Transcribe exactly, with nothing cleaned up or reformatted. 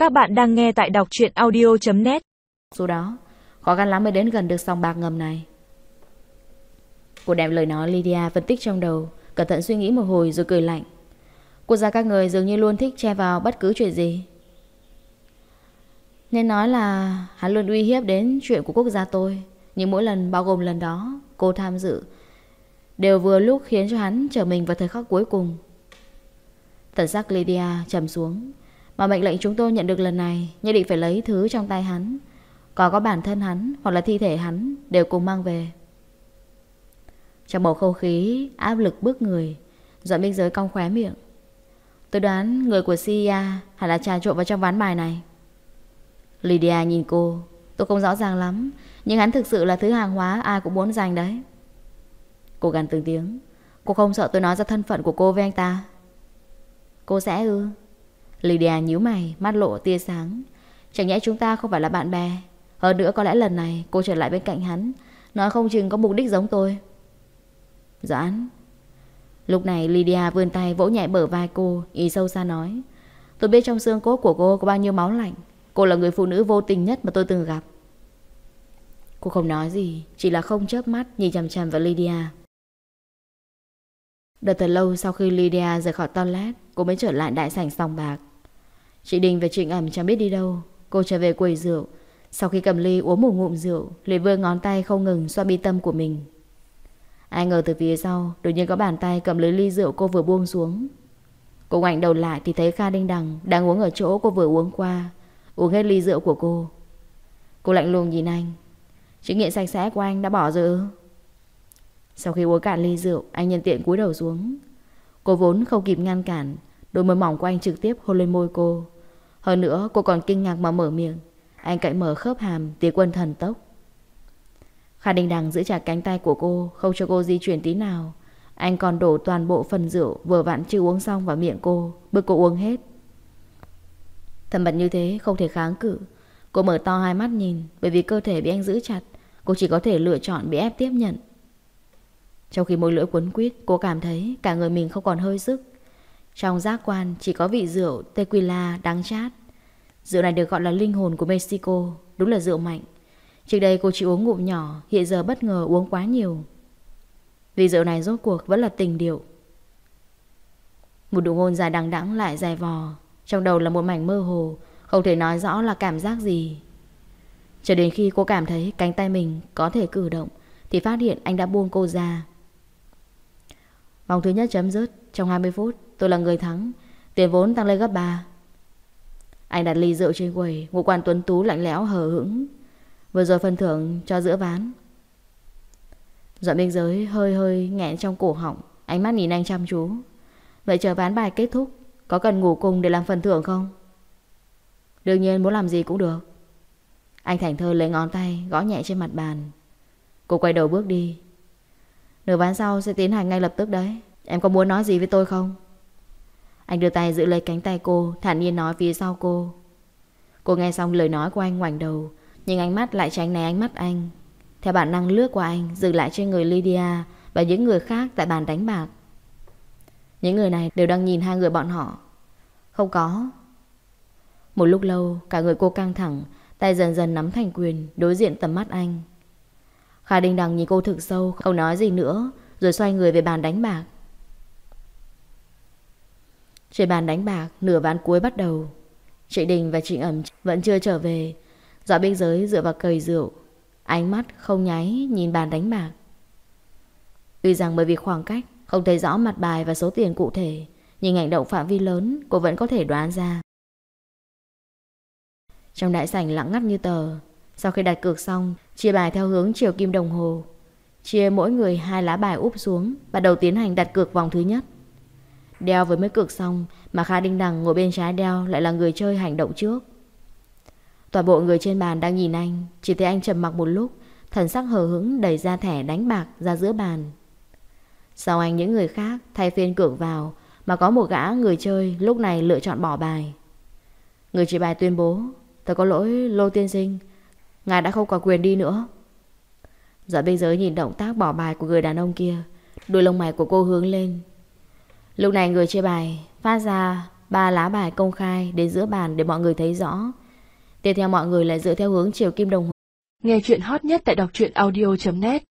Các bạn đang nghe tại đọc truyện audio chấm net. Số đó, khó khăn lắm mới đến gần được sòng bạc ngầm này. Cô đem lời nói Lydia phân tích trong đầu, cẩn thận suy nghĩ một hồi rồi cười lạnh. Quốc gia các người dường như luôn thích che vào bất cứ chuyện gì. Nên nói là hắn luôn uy hiếp đến chuyện của quốc gia tôi. Nhưng mỗi lần, bao gồm lần đó cô tham dự, đều vừa lúc khiến cho hắn trở mình vào thời khắc cuối cùng. Thần sắc Lydia trầm xuống. Mà mệnh lệnh chúng tôi nhận được lần này nhất định phải lấy thứ trong tay hắn, còn có bản thân hắn hoặc là thi thể hắn đều cùng mang về. Trong bầu không khí áp lực bức người, Doãn Minh Giới cong khóe miệng. Tôi đoán người của xê i a hẳn là trà trộn vào trong ván bài này. Lydia nhìn cô. Tôi không rõ ràng lắm, nhưng hắn thực sự là thứ hàng hóa ai cũng muốn giành đấy. Cô gằn từng tiếng. Cô không sợ tôi nói ra thân phận của cô với anh ta? Cô sẽ ư? Lydia nhíu mày, mắt lộ tia sáng. Chẳng nhẽ chúng ta không phải là bạn bè? Hơn nữa có lẽ lần này cô trở lại bên cạnh hắn, nói không chừng có mục đích giống tôi. Doãn. Lúc này Lydia vươn tay vỗ nhẹ bờ vai cô, ý sâu xa nói. Tôi biết trong xương cốt của cô có bao nhiêu máu lạnh. Cô là người phụ nữ vô tình nhất mà tôi từng gặp. Cô không nói gì, chỉ là không chớp mắt nhìn chằm chằm vào Lydia. Đợt thật lâu sau khi Lydia rời khỏi toilet, cô mới trở lại đại sảnh sòng bạc. Chị Đình và Trịnh Ẩm chẳng biết đi đâu. Cô trở về quầy rượu. Sau khi cầm ly uống một ngụm rượu, liền vươn ngón tay không ngừng xoa bi tâm của mình. Ai ngờ từ phía sau đột nhiên có bàn tay cầm lấy ly rượu cô vừa buông xuống. Cô ngoảnh đầu lại thì thấy Kha Đinh Đằng đang uống ở chỗ cô vừa uống qua, uống hết ly rượu của cô. Cô lạnh lùng nhìn anh. Chứng nghiện sạch sẽ của anh đã bỏ rồi ư? Sau khi uống cạn ly rượu, anh nhân tiện cúi đầu xuống. Cô vốn không kịp ngăn cản, đôi môi mỏng của anh trực tiếp hôn lên môi cô. Hơn nữa cô còn kinh ngạc mà mở miệng. Anh cậy mở khớp hàm, tiến quân thần tốc. Kha Đinh Đằng giữ chặt cánh tay của cô, không cho cô di chuyển tí nào. Anh còn đổ toàn bộ phần rượu vừa vặn chưa uống xong vào miệng cô, bức cô uống hết. Thầm mật như thế không thể kháng cự. Cô mở to hai mắt nhìn. Bởi vì cơ thể bị anh giữ chặt, cô chỉ có thể lựa chọn bị ép tiếp nhận. Trong khi môi lưỡi quấn quýt, cô cảm thấy cả người mình không còn hơi sức. Trong giác quan chỉ có vị rượu tequila đắng chát. Rượu này được gọi là linh hồn của Mexico. Đúng là rượu mạnh. Trước đây cô chỉ uống ngụm nhỏ, hiện giờ bất ngờ uống quá nhiều. Vì rượu này rốt cuộc vẫn là tình điệu. Một nụ hôn dài đằng đẵng lại dài vò. Trong đầu là một mảnh mơ hồ, không thể nói rõ là cảm giác gì. Cho đến khi cô cảm thấy cánh tay mình có thể cử động thì phát hiện anh đã buông cô ra. Vòng thứ nhất chấm dứt. Trong hai mươi phút tôi là người thắng. Tiền vốn tăng lên gấp ba. Anh đặt ly rượu trên quầy. Ngũ quan tuấn tú lạnh lẽo hờ hững. Vừa rồi phần thưởng cho giữa ván. Doãn Minh Giới hơi hơi nghẹn trong cổ họng. Ánh mắt nhìn anh chăm chú. Vậy chờ ván bài kết thúc, có cần ngủ cùng để làm phần thưởng không? Đương nhiên muốn làm gì cũng được. Anh thảnh thơi lấy ngón tay gõ nhẹ trên mặt bàn. Cô quay đầu bước đi. Nửa ván sau sẽ tiến hành ngay lập tức đấy. Em có muốn nói gì với tôi không? Anh đưa tay giữ lấy cánh tay cô, thản nhiên nói phía sau cô. Cô nghe xong lời nói của anh ngoảnh đầu, nhưng ánh mắt lại tránh né ánh mắt anh. Theo bản năng lướt qua anh, dừng lại trên người Lydia và những người khác tại bàn đánh bạc. Những người này đều đang nhìn hai người bọn họ. Không có. Một lúc lâu, cả người cô căng thẳng, tay dần dần nắm thành quyền, đối diện tầm mắt anh. Kha Đinh Đằng nhìn cô thực sâu, không nói gì nữa, rồi xoay người về bàn đánh bạc. Trên bàn đánh bạc, nửa ván cuối bắt đầu. Chị Đình và Trịnh Ẩm vẫn chưa trở về. Doãn Minh Giới dựa vào cầy rượu, ánh mắt không nháy nhìn bàn đánh bạc. Tuy rằng bởi vì khoảng cách không thấy rõ mặt bài và số tiền cụ thể, nhưng hành động phạm vi lớn cô vẫn có thể đoán ra. Trong đại sảnh lặng ngắt như tờ. Sau khi đặt cược xong, chia bài theo hướng chiều kim đồng hồ. Chia mỗi người hai lá bài úp xuống, bắt đầu tiến hành đặt cược vòng thứ nhất. Đeo vừa mới cược xong mà Kha Đinh Đằng ngồi bên trái Đeo lại là người chơi hành động trước. Toàn bộ người trên bàn đang nhìn anh. Chỉ thấy anh trầm mặc một lúc, thần sắc hờ hững đẩy ra thẻ đánh bạc ra giữa bàn. Sau anh những người khác thay phiên cược vào, mà có một gã người chơi lúc này lựa chọn bỏ bài. Người chỉ bài tuyên bố: Thật có lỗi Lô tiên sinh, ngài đã không có quyền đi nữa. Doãn Minh Giới nhìn động tác bỏ bài của người đàn ông kia, đuôi lông mày của cô hướng lên. Lúc này người chơi bài phát ra Ba lá bài công khai đến giữa bàn để mọi người thấy rõ. Tiếp theo mọi người lại dựa theo hướng chiều kim đồng hồ. Nghe chuyện hot nhất tại đọc truyện audio chấm net.